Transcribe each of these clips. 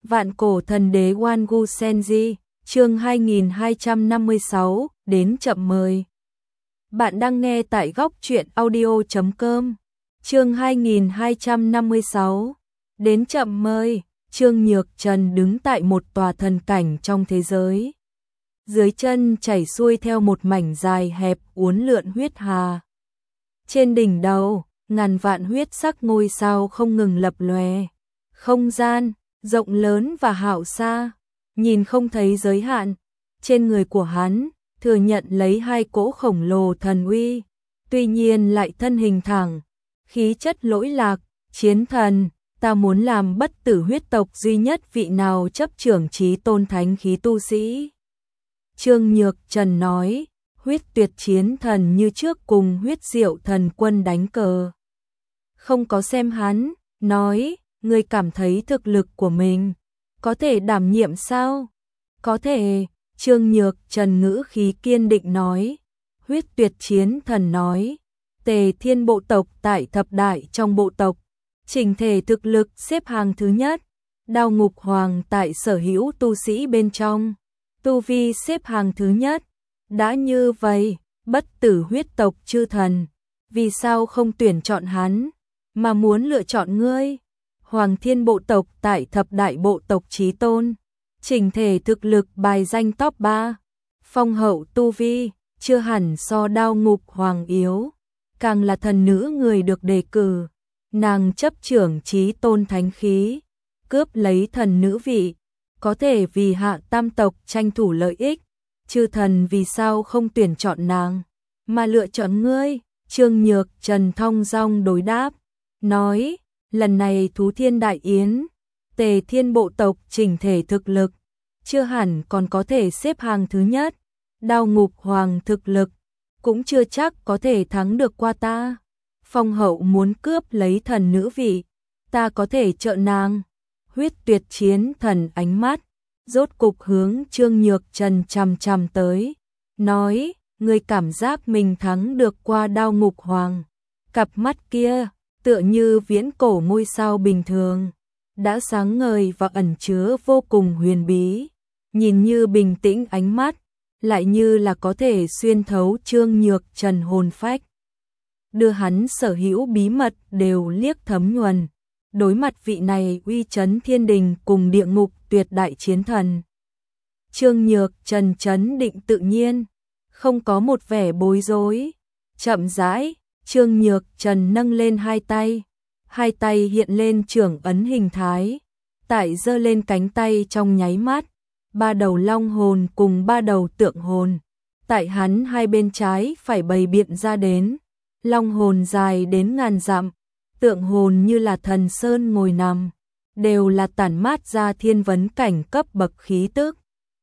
Vạn cổ thần đế Wangu Senji, chương 2256, đến chậm mời. Bạn đang nghe tại góc truyện audio.com, chương 2256, đến chậm mời. Trương Nhược Trần đứng tại một tòa thần cảnh trong thế giới. Dưới chân chảy xuôi theo một mảnh dài hẹp uốn lượn huyết hà. Trên đỉnh đầu, ngàn vạn huyết sắc ngôi sao không ngừng lập lòe. Không gian rộng lớn và hạo xa, nhìn không thấy giới hạn. Trên người của hắn thừa nhận lấy hai cỗ khổng lồ thần uy, tuy nhiên lại thân hình thẳng, khí chất lỗi lạc. Chiến thần, ta muốn làm bất tử huyết tộc duy nhất vị nào chấp trưởng chí tôn thánh khí tu sĩ. Trương Nhược Trần nói, huyết tuyệt chiến thần như trước cùng huyết diệu thần quân đánh cờ. Không có xem hắn, nói, ngươi cảm thấy thực lực của mình có thể đảm nhiệm sao? Có thể, Trương Nhược Trần ngữ khí kiên định nói. Huyết tuyệt chiến thần nói, Tề Thiên bộ tộc tại thập đại trong bộ tộc, chỉnh thể thực lực xếp hàng thứ nhất. Đao Ngục Hoàng tại sở hữu tu sĩ bên trong, tu vi xếp hàng thứ nhất. Đã như vậy, bất tử huyết tộc chư thần, vì sao không tuyển chọn hắn, mà muốn lựa chọn ngươi? Hoàng Thiên bộ tộc tại thập đại bộ tộc chí tôn, chỉnh thể thực lực bài danh top 3. Phong hậu tu vi, chưa hẳn so Đao Ngục Hoàng yếu, càng là thần nữ người được đề cử. Nàng chấp trưởng chí tôn thánh khí, cướp lấy thần nữ vị, có thể vì hạ tam tộc tranh thủ lợi ích. Chư thần vì sao không tuyển chọn nàng, mà lựa chọn ngươi? Trương Nhược Trần thong dong đối đáp, nói, lần này Thú Thiên Đại Yến, Tề Thiên bộ tộc chỉnh thể thực lực, chưa hẳn còn có thể xếp hàng thứ nhất. Đao Ngục Hoàng thực lực, cũng chưa chắc có thể thắng được qua ta. Phong hậu muốn cướp lấy thần nữ vị, ta có thể trợ nàng. Huyết tuyệt chiến thần ánh mắt rốt cục hướng Trương Nhược Trần chằm chằm tới, nói, ngươi cảm giác mình thắng được qua Đao Ngục Hoàng? Cặp mắt kia, tựa như viễn cổ ngôi sao bình thường, đã sáng ngời và ẩn chứa vô cùng huyền bí, nhìn như bình tĩnh ánh mắt, lại như là có thể xuyên thấu Trương Nhược Trần hồn phách, đưa hắn sở hữu bí mật đều liếc thấm nhuần. Đối mặt vị này uy chấn thiên đình cùng địa ngục tuyệt đại chiến thần, Trương Nhược Trần trấn định tự nhiên, không có một vẻ bối rối. Chậm rãi, Trương Nhược Trần nâng lên hai tay hiện lên trưởng ấn hình thái, tại giơ lên cánh tay trong nháy mắt, ba đầu long hồn cùng ba đầu tượng hồn, tại hắn hai bên trái phải bày biện ra đến. Long hồn dài đến ngàn dặm, tượng hồn như là thần sơn ngồi nằm, đều là tản mát ra thiên vấn cảnh cấp bậc khí tức.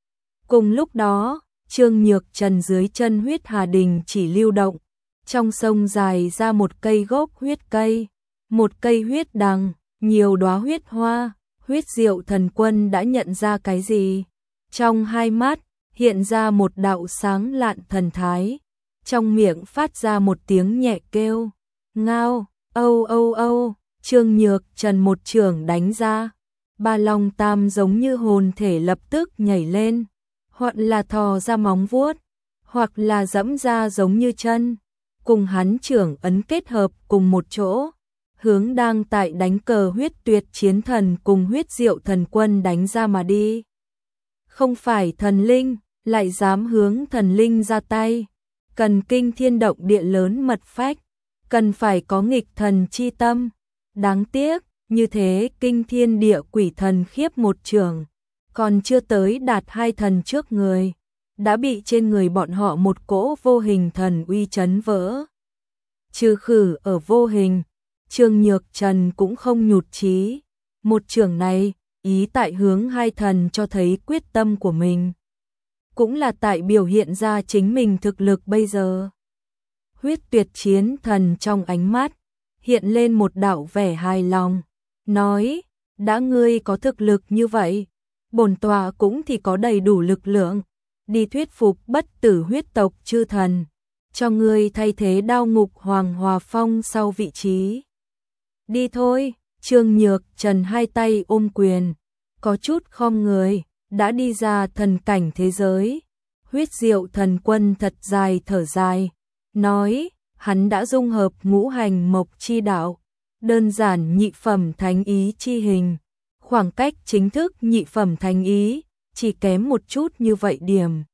Cùng lúc đó, Trương Nhược Trần dưới chân huyết hà đình chỉ lưu động, trong sông dài ra một cây gốc huyết cây, một cây huyết đằng, nhiều đóa huyết hoa. Huyết diệu thần quân đã nhận ra cái gì? Trong hai mắt hiện ra một đạo sáng lạn thần thái, trong miệng phát ra một tiếng nhẹ kêu, ngao. Âu âu âu, Trương Nhược Trần một chưởng đánh ra, ba long tam giống như hồn thể lập tức nhảy lên, hoặc là thò ra móng vuốt, hoặc là giẫm ra giống như chân, cùng hắn chưởng ấn kết hợp cùng một chỗ, hướng đang tại đánh cờ huyết tuyệt chiến thần cùng huyết diệu thần quân đánh ra mà đi. Không phải thần linh, lại dám hướng thần linh ra tay, cần kinh thiên động địa lớn mật phách, cần phải có nghịch thần chi tâm. Đáng tiếc, như thế kinh thiên địa quỷ thần khiếp một trường, còn chưa tới đạt hai thần trước người, đã bị trên người bọn họ một cỗ vô hình thần uy chấn vỡ. Trừ khử ở vô hình, Trương Nhược Trần cũng không nhụt chí. Một trường này, ý tại hướng hai thần cho thấy quyết tâm của mình, cũng là tại biểu hiện ra chính mình thực lực bây giờ. Huyết tuyệt chiến thần trong ánh mắt hiện lên một đạo vẻ hài lòng, nói, đã ngươi có thực lực như vậy, bổn tọa cũng thì có đầy đủ lực lượng đi thuyết phục bất tử huyết tộc chư thần, cho ngươi thay thế Đao Ngục Hoàng hòa phong sau vị trí. Đi thôi. Trương Nhược Trần hai tay ôm quyền, có chút khom người, đã đi ra thần cảnh thế giới. Huyết Diệu Thần Quân thật dài thở dài, nói, hắn đã dung hợp ngũ hành mộc chi đạo, đơn giản nhị phẩm thánh ý chi hình, khoảng cách chính thức nhị phẩm thánh ý, chỉ kém một chút như vậy điểm.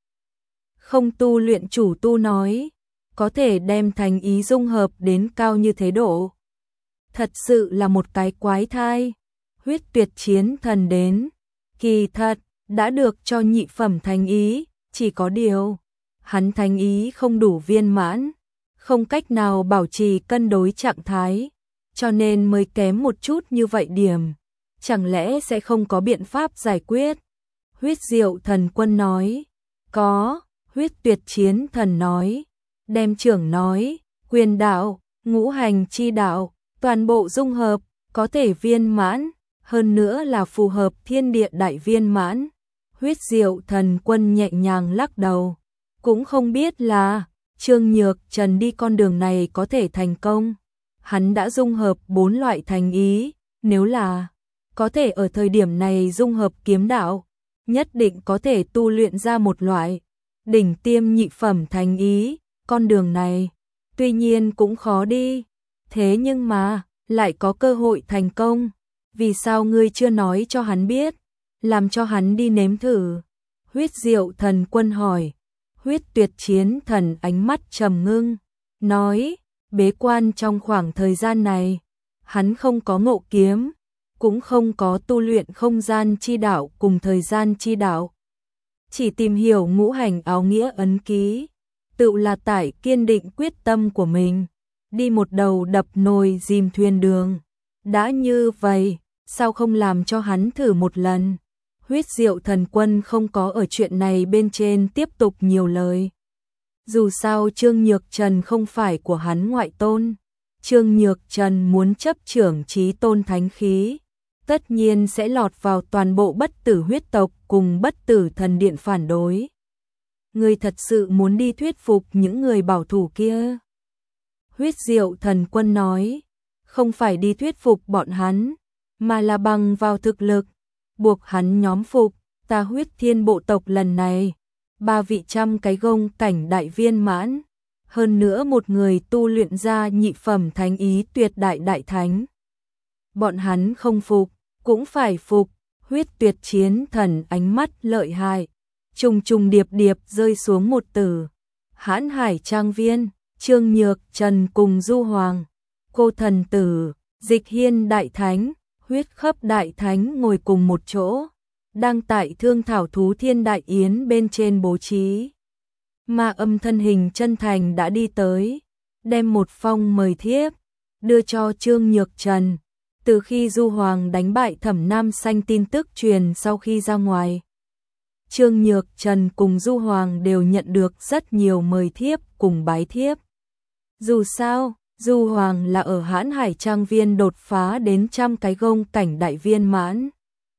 Không tu luyện chủ tu nói, có thể đem thánh ý dung hợp đến cao như thế độ. Thật sự là một cái quái thai. Huyết Tuyệt Chiến Thần đến, kỳ thật, đã được cho nhị phẩm thánh ý, chỉ có điều, hắn thánh ý không đủ viên mãn, không cách nào bảo trì cân đối trạng thái, cho nên mới kém một chút như vậy điểm. Chẳng lẽ sẽ không có biện pháp giải quyết? Huyết Diệu Thần Quân nói, có. Huyết Tuyệt Chiến Thần nói, đem trưởng nói, quyền đạo, ngũ hành chi đạo, toàn bộ dung hợp, có thể viên mãn, hơn nữa là phù hợp thiên địa đại viên mãn. Huyết Diệu Thần Quân nhẹ nhàng lắc đầu, cũng không biết là Trương Nhược Trần đi con đường này có thể thành công. Hắn đã dung hợp 4 loại thành ý, nếu là có thể ở thời điểm này dung hợp kiếm đạo, nhất định có thể tu luyện ra một loại đỉnh tiêm nhị phẩm thành ý. Con đường này tuy nhiên cũng khó đi, thế nhưng mà lại có cơ hội thành công. Vì sao ngươi chưa nói cho hắn biết, làm cho hắn đi nếm thử? Huyết Diệu Thần Quân hỏi. Huyết Tuyệt Chiến Thần ánh mắt trầm ngưng, nói, bế quan trong khoảng thời gian này, hắn không có ngộ kiếm, cũng không có tu luyện không gian chi đạo cùng thời gian chi đạo, chỉ tìm hiểu ngũ hành áo nghĩa ấn ký, tự là tại kiên định quyết tâm của mình, đi một đầu đập nồi dìm thuyền đường. Đã như vậy, sao không làm cho hắn thử một lần? Huyết Diệu Thần Quân không có ở chuyện này bên trên tiếp tục nhiều lời. Dù sao Trương Nhược Trần không phải của hắn ngoại tôn, Trương Nhược Trần muốn chấp trưởng chí tôn thánh khí, tất nhiên sẽ lọt vào toàn bộ bất tử huyết tộc cùng bất tử thần điện phản đối. Ngươi thật sự muốn đi thuyết phục những người bảo thủ kia? Huyết Diệu Thần Quân nói, không phải đi thuyết phục bọn hắn, mà là bằng vào thực lực, buộc hắn nhóm phục. Ta Huyết Thiên bộ tộc lần này, 3 vị trăm cái gông cảnh đại viên mãn, hơn nữa một người tu luyện ra nhị phẩm thánh ý tuyệt đại đại thánh. Bọn hắn không phục, cũng phải phục. Huyết Tuyệt Chiến Thần ánh mắt lợi hại, trùng trùng điệp điệp rơi xuống một từ. Hãn Hải Trang Viên, Trương Nhược Trần cùng Du Hoàng, Cô Thần Tử, Dịch Hiên Đại Thánh, Huyết Khấp Đại Thánh ngồi cùng một chỗ, đang tại Thương Thảo Thú Thiên Đại Yến bên trên bố trí. Ma Âm thân hình chân thành đã đi tới, đem một phong mời thiếp đưa cho Trương Nhược Trần. Từ khi Du Hoàng đánh bại Thẩm Nam Xanh tin tức truyền sau khi ra ngoài, Trương Nhược Trần cùng Du Hoàng đều nhận được rất nhiều mời thiếp cùng bái thiếp. Dù sao, Du Hoàng là ở Hãn Hải Trang Viên đột phá đến trăm cái gông cảnh đại viên mãn.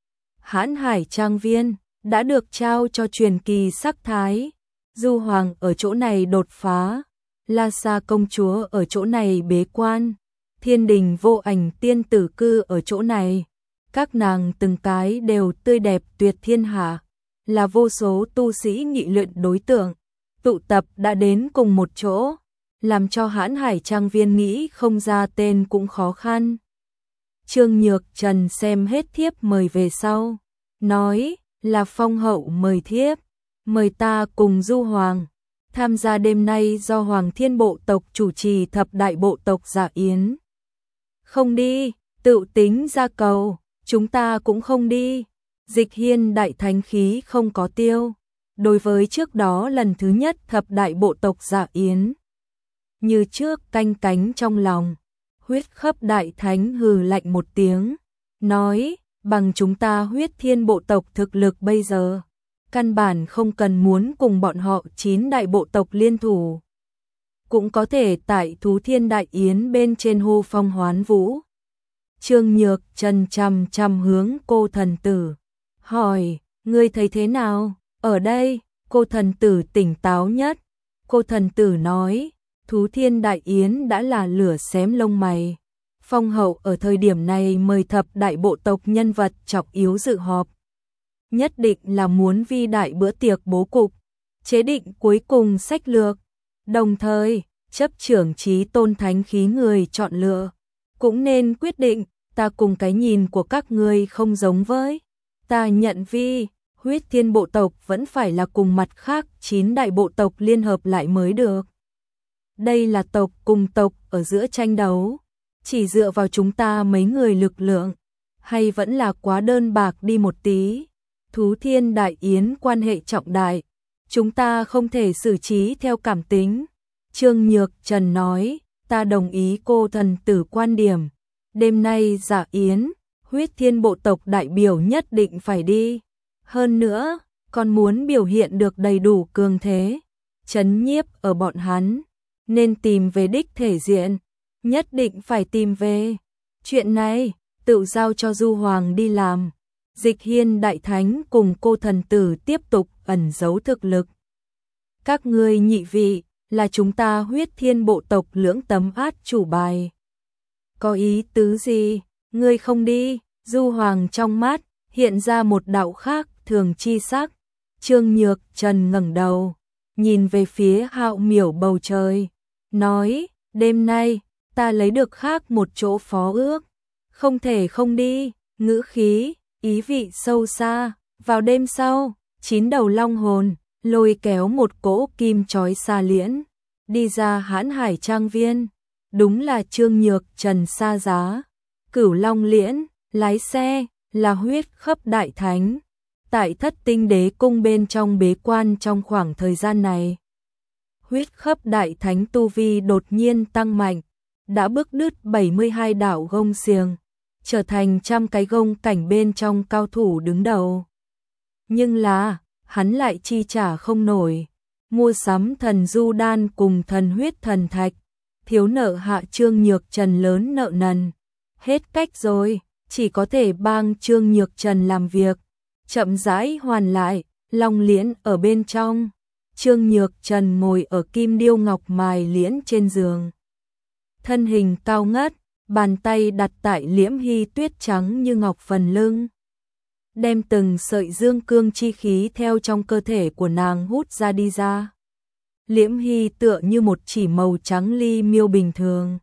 Hãn Hải Trang Viên đã được trao cho truyền kỳ sắc thái. Du Hoàng ở chỗ này đột phá, La Sa công chúa ở chỗ này bế quan, Thiên Đình Vô Ảnh tiên tử cư ở chỗ này. Các nàng từng cái đều tươi đẹp tuyệt thiên hạ, là vô số tu sĩ nghị luyện đối tượng, tụ tập đã đến cùng một chỗ, làm cho Hãn Hải Trang Viên nghĩ không ra tên cũng khó khăn. Trương Nhược Trần xem hết thiếp mời về sau, nói là phong hậu mời thiếp, mời ta cùng Du Hoàng tham gia đêm nay do Hoàng Thiên bộ tộc chủ trì thập đại bộ tộc dạ yến. Không đi, tự tính ra cầu, chúng ta cũng không đi. Dịch Hiên Đại Thánh khí không có tiêu, đối với trước đó lần thứ nhất thập đại bộ tộc dạ yến, như trước canh cánh trong lòng. Huyết Khấp Đại Thánh hừ lạnh một tiếng, nói, bằng chúng ta Huyết Thiên bộ tộc thực lực bây giờ, căn bản không cần muốn cùng bọn họ 9 đại bộ tộc liên thủ, cũng có thể tại Thú Thiên Đại Yến bên trên hô phong hoán vũ. Trương Nhược Trần chằm chằm hướng Cô Thần Tử, hỏi, ngươi thấy thế nào? Ở đây, Cô Thần Tử tỉnh táo nhất. Cô Thần Tử nói, Thú Thiên Đại Yến đã là lửa xém lông mày. Phong hậu ở thời điểm này mời thập đại bộ tộc nhân vật trọng yếu dự họp, nhất định là muốn vi đại bữa tiệc bố cục, chế định cuối cùng sách lược, đồng thời chấp trưởng chí tôn thánh khí người chọn lựa, cũng nên quyết định, ta cùng cái nhìn của các ngươi không giống với, ta nhận vi, huyết thiên bộ tộc vẫn phải là cùng mặt khác 9 đại bộ tộc liên hợp lại mới được. Đây là tộc cùng tộc ở giữa tranh đấu, chỉ dựa vào chúng ta mấy người lực lượng, hay vẫn là quá đơn bạc đi một tí. Thú Thiên Đại Yến quan hệ trọng đại, chúng ta không thể xử trí theo cảm tính. Trương Nhược Trần nói, ta đồng ý cô thần tử quan điểm. Đêm nay dạ yến, huyết thiên bộ tộc đại biểu nhất định phải đi. Hơn nữa, còn muốn biểu hiện được đầy đủ cường thế, trấn nhiếp ở bọn hắn, nên tìm về đích thể diện, nhất định phải tìm về. Chuyện này, tự giao cho Du Hoàng đi làm. Dịch Hiên Đại Thánh cùng cô thần tử tiếp tục ẩn giấu thực lực. Các ngươi nhị vị, là chúng ta huyết thiên bộ tộc lưỡng tấm át chủ bài. Có ý tứ gì, ngươi không đi? Du Hoàng trong mắt, hiện ra một đạo khác thường chi sắc. Trương Nhược Trần ngẩng đầu, nhìn về phía hạo miểu bầu trời, nói, đêm nay, ta lấy được khác một chỗ phó ước. Không thể không đi, ngữ khí, ý vị sâu xa. Vào đêm sau, 9 đầu long hồn, lôi kéo một cỗ kim chói xa liễn, đi ra Hãn Hải Trang Viên. Đúng là Trương Nhược Trần xa giá. Cửu Long Liễn, lái xe, là huyết khắp đại thánh. Tại Thất Tinh Đế cung bên trong bế quan trong khoảng thời gian này, huyết khắp đại thánh tu vi đột nhiên tăng mạnh, đã bước đứt 72 đạo gông xiềng, trở thành trăm cái gông cảnh bên trong cao thủ đứng đầu. Nhưng là, hắn lại chi trả không nổi, mua sắm thần du đan cùng thần huyết thần thạch, thiếu nợ hạ Trương Nhược Trần lớn nợ nần. Hết cách rồi, chỉ có thể bang Trương Nhược Trần làm việc, chậm rãi hoàn lại, long liễn ở bên trong. Trương Nhược Trần ngồi ở kim điêu ngọc mài liễn trên giường. Thân hình cao ngất, bàn tay đặt tại Liễm Hy tuyết trắng như ngọc phần lưng. Đem từng sợi dương cương chi khí theo trong cơ thể của nàng hút ra đi ra. Liễm Hy tựa như một chỉ màu trắng ly miêu bình thường.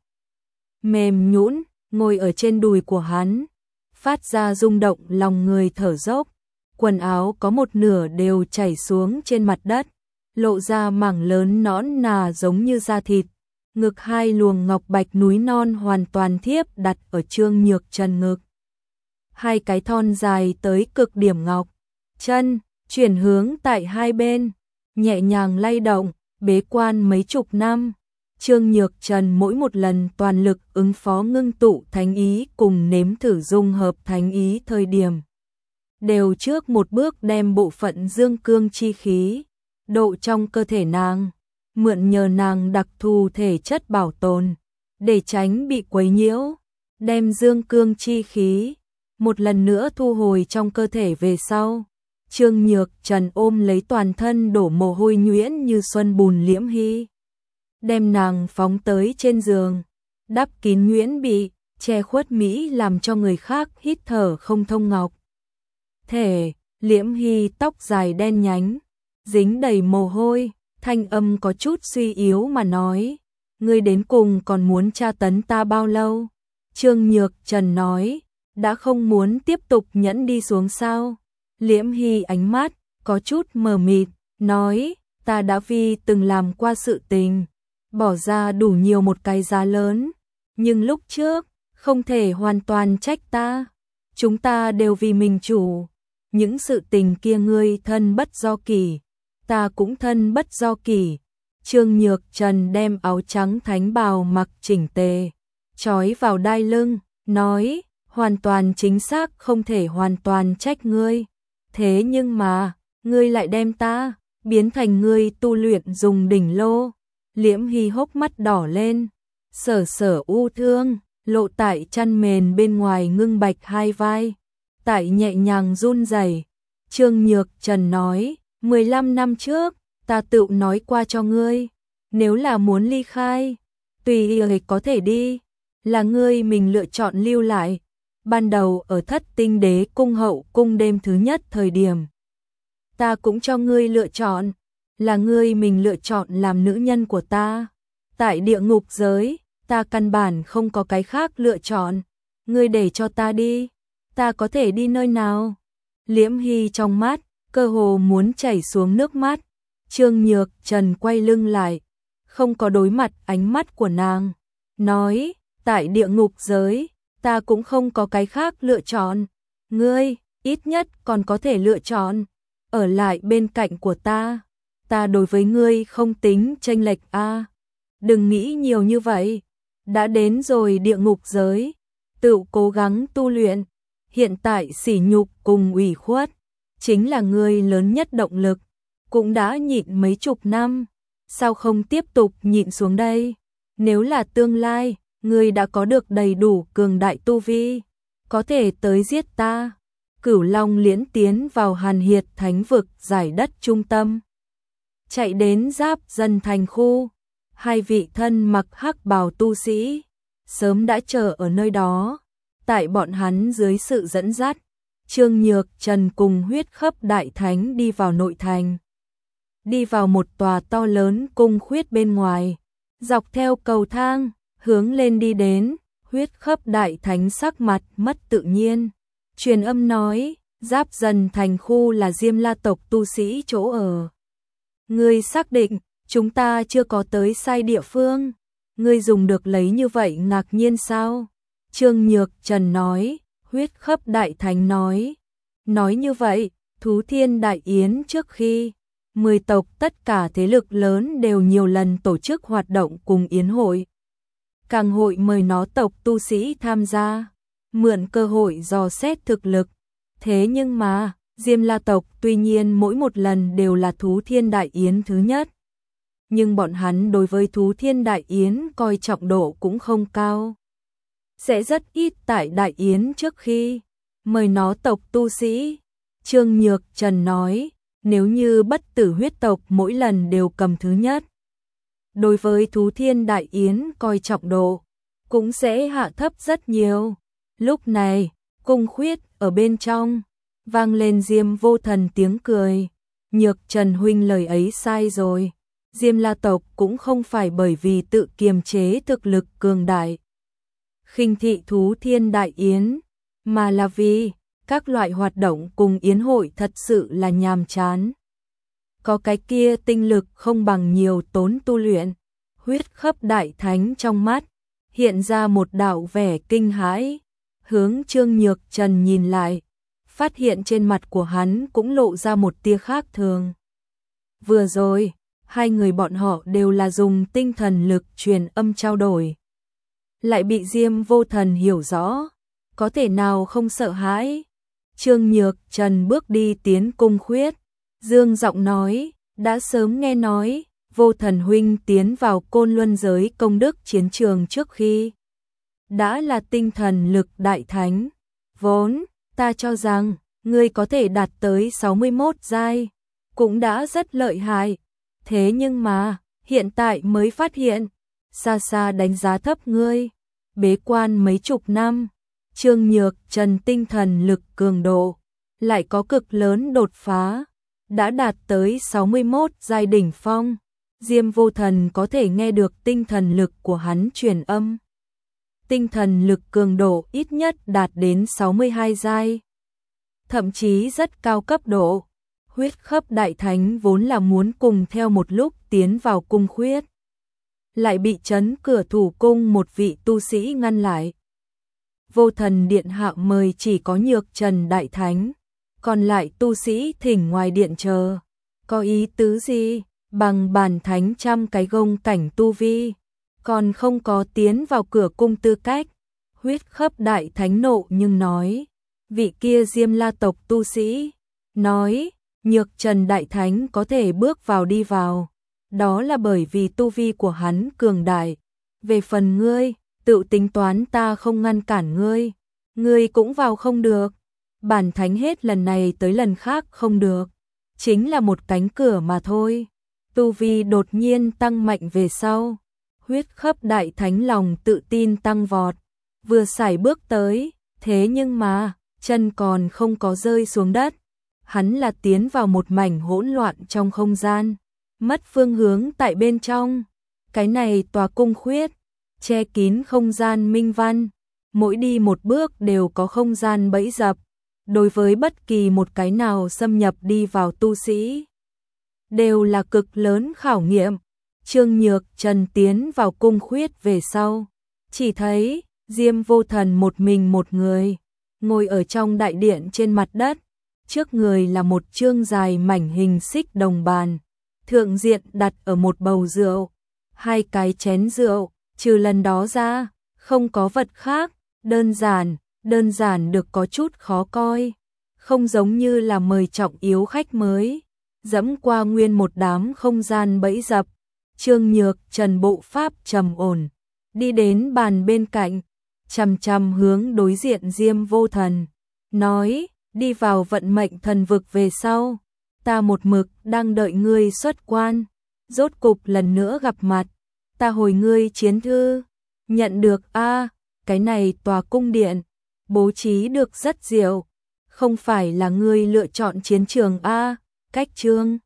Mềm nhũn, ngồi ở trên đùi của hắn, phát ra rung động lòng người thở dốc. Quần áo có một nửa đều chảy xuống trên mặt đất, lộ ra mảng lớn nõn nà giống như da thịt. Ngực hai luồng ngọc bạch núi non hoàn toàn thiếp đặt ở Trương Nhược Trần ngực. Hai cái thon dài tới cực điểm ngọc, chân chuyển hướng tại hai bên, nhẹ nhàng lay động, bế quan mấy chục năm. Trương Nhược Trần mỗi một lần toàn lực ứng phó ngưng tụ thánh ý cùng nếm thử dung hợp thánh ý thời điểm, đều trước một bước đem bộ phận dương cương chi khí độ trong cơ thể nàng, mượn nhờ nàng đặc thù thể chất bảo tồn, để tránh bị quấy nhiễu, đem dương cương chi khí một lần nữa thu hồi trong cơ thể về sau. Trương Nhược Trần ôm lấy toàn thân đổ mồ hôi nhuyễn như xuân bùn Liễm Hy, đem nàng phóng tới trên giường, đắp kín nhuyễn bị, che khuất mỹ làm cho người khác hít thở không thông ngọc. Thể, Liễm Hy tóc dài đen nhánh, dính đầy mồ hôi, thanh âm có chút suy yếu mà nói, ngươi đến cùng còn muốn tra tấn ta bao lâu? Trương Nhược Trần nói, đã không muốn tiếp tục nhẫn đi xuống sao? Liễm Hy ánh mắt có chút mờ mịt, nói, ta đã vì từng làm qua sự tình, bỏ ra đủ nhiều một cái giá lớn, nhưng lúc trước, không thể hoàn toàn trách ta. Chúng ta đều vì mình chủ, những sự tình kia ngươi thân bất do kỷ, ta cũng thân bất do kỷ. Trương Nhược Trần đem áo trắng thánh bào mặc chỉnh tề, trói vào đai lưng, nói, hoàn toàn chính xác không thể hoàn toàn trách ngươi. Thế nhưng mà, ngươi lại đem ta biến thành ngươi tu luyện dùng đỉnh lô. Liễm Hy hốc mắt đỏ lên, sở sở u thương, lộ tại chăn mền bên ngoài ngưng bạch hai vai, tại nhẹ nhàng run rẩy. Trương Nhược Trần nói, 15 năm trước, ta tự nói qua cho ngươi, nếu là muốn ly khai, tùy ý có thể đi, là ngươi mình lựa chọn lưu lại. ban đầu ở Thất Tinh Đế cung hậu cung đêm thứ nhất thời điểm. Ta cũng cho ngươi lựa chọn, là ngươi mình lựa chọn làm nữ nhân của ta. Tại địa ngục giới, ta căn bản không có cái khác lựa chọn, ngươi để cho ta đi, ta có thể đi nơi nào? Liễm Hy trong mắt, cơ hồ muốn chảy xuống nước mắt. Trương Nhược Trần quay lưng lại, không có đối mặt ánh mắt của nàng, nói, tại địa ngục giới, ta cũng không có cái khác lựa chọn, ngươi, ít nhất còn có thể lựa chọn, ở lại bên cạnh của ta đối với ngươi không tính chênh lệch a. Đừng nghĩ nhiều như vậy, đã đến rồi địa ngục giới, tự cố gắng tu luyện, hiện tại sỉ nhục cùng ủy khuất, chính là ngươi lớn nhất động lực, cũng đã nhịn mấy chục năm, sao không tiếp tục nhịn xuống đây? Nếu là tương lai, ngươi đã có được đầy đủ cường đại tu vi, có thể tới giết ta. Cửu Long Liễn tiến vào Hàn Hiệt Thánh vực giải đất trung tâm, chạy đến Giáp Dân thành khu, hai vị thân mặc hắc bào tu sĩ sớm đã chờ ở nơi đó. Tại bọn hắn dưới sự dẫn dắt, Trương Nhược Trần cùng Huyết Khấp Đại Thánh đi vào nội thành. Đi vào một tòa to lớn cung khuyết bên ngoài, dọc theo cầu thang, hướng lên đi đến, Huyết Khấp Đại Thánh sắc mặt mất tự nhiên. Truyền âm nói, Giáp Dần thành khu là Diêm La tộc tu sĩ chỗ ở. Ngươi xác định, chúng ta chưa có tới sai địa phương. Ngươi dùng được lấy như vậy ngạc nhiên sao? Trương Nhược Trần nói, Huyết Khấp Đại Thánh nói như vậy, Thú Thiên Đại Yến trước khi 10 tộc tất cả thế lực lớn đều nhiều lần tổ chức hoạt động cùng yến hội. Càng hội mời nó tộc tu sĩ tham gia, mượn cơ hội dò xét thực lực. Thế nhưng mà, Diêm La tộc tuy nhiên mỗi một lần đều là Thú Thiên Đại Yến thứ nhất. Nhưng bọn hắn đối với Thú Thiên Đại Yến coi trọng độ cũng không cao. Sẽ rất ít tại Đại Yến trước khi mời nó tộc tu sĩ. Trương Nhược Trần nói, nếu như Bất Tử huyết tộc mỗi lần đều cầm thứ nhất, đối với Thú Thiên Đại Yến coi trọng độ cũng sẽ hạ thấp rất nhiều. Lúc này, cung khuyết ở bên trong vang lên Diêm Vô Thần tiếng cười. Nhược Trần huynh lời ấy sai rồi. Diêm La tộc cũng không phải bởi vì tự kiềm chế thực lực cường đại, khinh thị Thú Thiên Đại Yến, mà là vì các loại hoạt động cùng yến hội thật sự là nhàm chán. Có cái kia tinh lực không bằng nhiều tốn tu luyện. Huyết Khấp Đại Thánh trong mắt hiện ra một đạo vẻ kinh hãi, hướng Trương Nhược Trần nhìn lại, phát hiện trên mặt của hắn cũng lộ ra một tia khác thường. Vừa rồi, hai người bọn họ đều là dùng tinh thần lực truyền âm trao đổi, lại bị Diêm Vô Thần hiểu rõ, có thể nào không sợ hãi? Trương Nhược Trần bước đi tiến cung khuyết, dương giọng nói, đã sớm nghe nói, Vô Thần huynh tiến vào Côn Luân giới công đức chiến trường trước khi đã là tinh thần lực đại thánh, vốn ta cho rằng ngươi có thể đạt tới 61 giai, cũng đã rất lợi hại. Thế nhưng mà, hiện tại mới phát hiện, xa xa đánh giá thấp ngươi, bế quan mấy chục năm, Trương Nhược Trần tinh thần lực cường độ, lại có cực lớn đột phá, đã đạt tới 61 giai đỉnh phong. Diêm Vô Thần có thể nghe được tinh thần lực của hắn truyền âm. Tinh thần lực cường độ ít nhất đạt đến 62 giai, thậm chí rất cao cấp độ. Huyết Khấp Đại Thánh vốn là muốn cùng theo một lúc tiến vào cung khuyết, lại bị trấn cửa thủ cung một vị tu sĩ ngăn lại. Vô Thần điện hạ mời chỉ có Nhược Trần Đại Thánh, còn lại tu sĩ thỉnh ngoài điện chờ. Có ý tứ gì? Bằng bản thánh trăm cái gông cảnh tu vi, còn không có tiến vào cửa cung tư cách. Huyết Khấp Đại Thánh nộ nhưng nói, vị kia Diêm La tộc tu sĩ nói, Nhược Trần Đại Thánh có thể bước vào đi vào, đó là bởi vì tu vi của hắn cường đại. Về phần ngươi, tự tính toán ta không ngăn cản ngươi, ngươi cũng vào không được. Bản thánh hết lần này tới lần khác không được, chính là một cánh cửa mà thôi. Tu vi đột nhiên tăng mạnh về sau, Huyết Khấp Đại Thánh lòng tự tin tăng vọt, vừa sải bước tới, Thế nhưng mà, chân còn không có rơi xuống đất, hắn là tiến vào một mảnh hỗn loạn trong không gian, mất phương hướng tại bên trong. Cái này tòa cung khuyết, che kín không gian minh văn, mỗi đi một bước đều có không gian bẫy dập, đối với bất kỳ một cái nào xâm nhập đi vào tu sĩ, đều là cực lớn khảo nghiệm. Trương Nhược Trần tiến vào cung khuyết về sau, chỉ thấy Diêm Vô Thần một mình một người, ngồi ở trong đại điện trên mặt đất, trước người là một chương dài mảnh hình xích đồng bàn, thượng diện đặt ở một bầu rượu, hai cái chén rượu, trừ lần đó ra, không có vật khác, đơn giản được có chút khó coi, không giống như là mời trọng yếu khách mới, dẫm qua nguyên một đám không gian bẫy dập. Trương Nhược Trần bộ pháp trầm ổn, đi đến bàn bên cạnh, chằm chằm hướng đối diện Diêm Vô Thần, nói, đi vào vận mệnh thần vực về sau, ta một mực đang đợi ngươi xuất quan, rốt cục lần nữa gặp mặt, ta hồi ngươi chiến thư, nhận được a, cái này tòa cung điện, bố trí được rất diệu, không phải là ngươi lựa chọn chiến trường a, cách Trương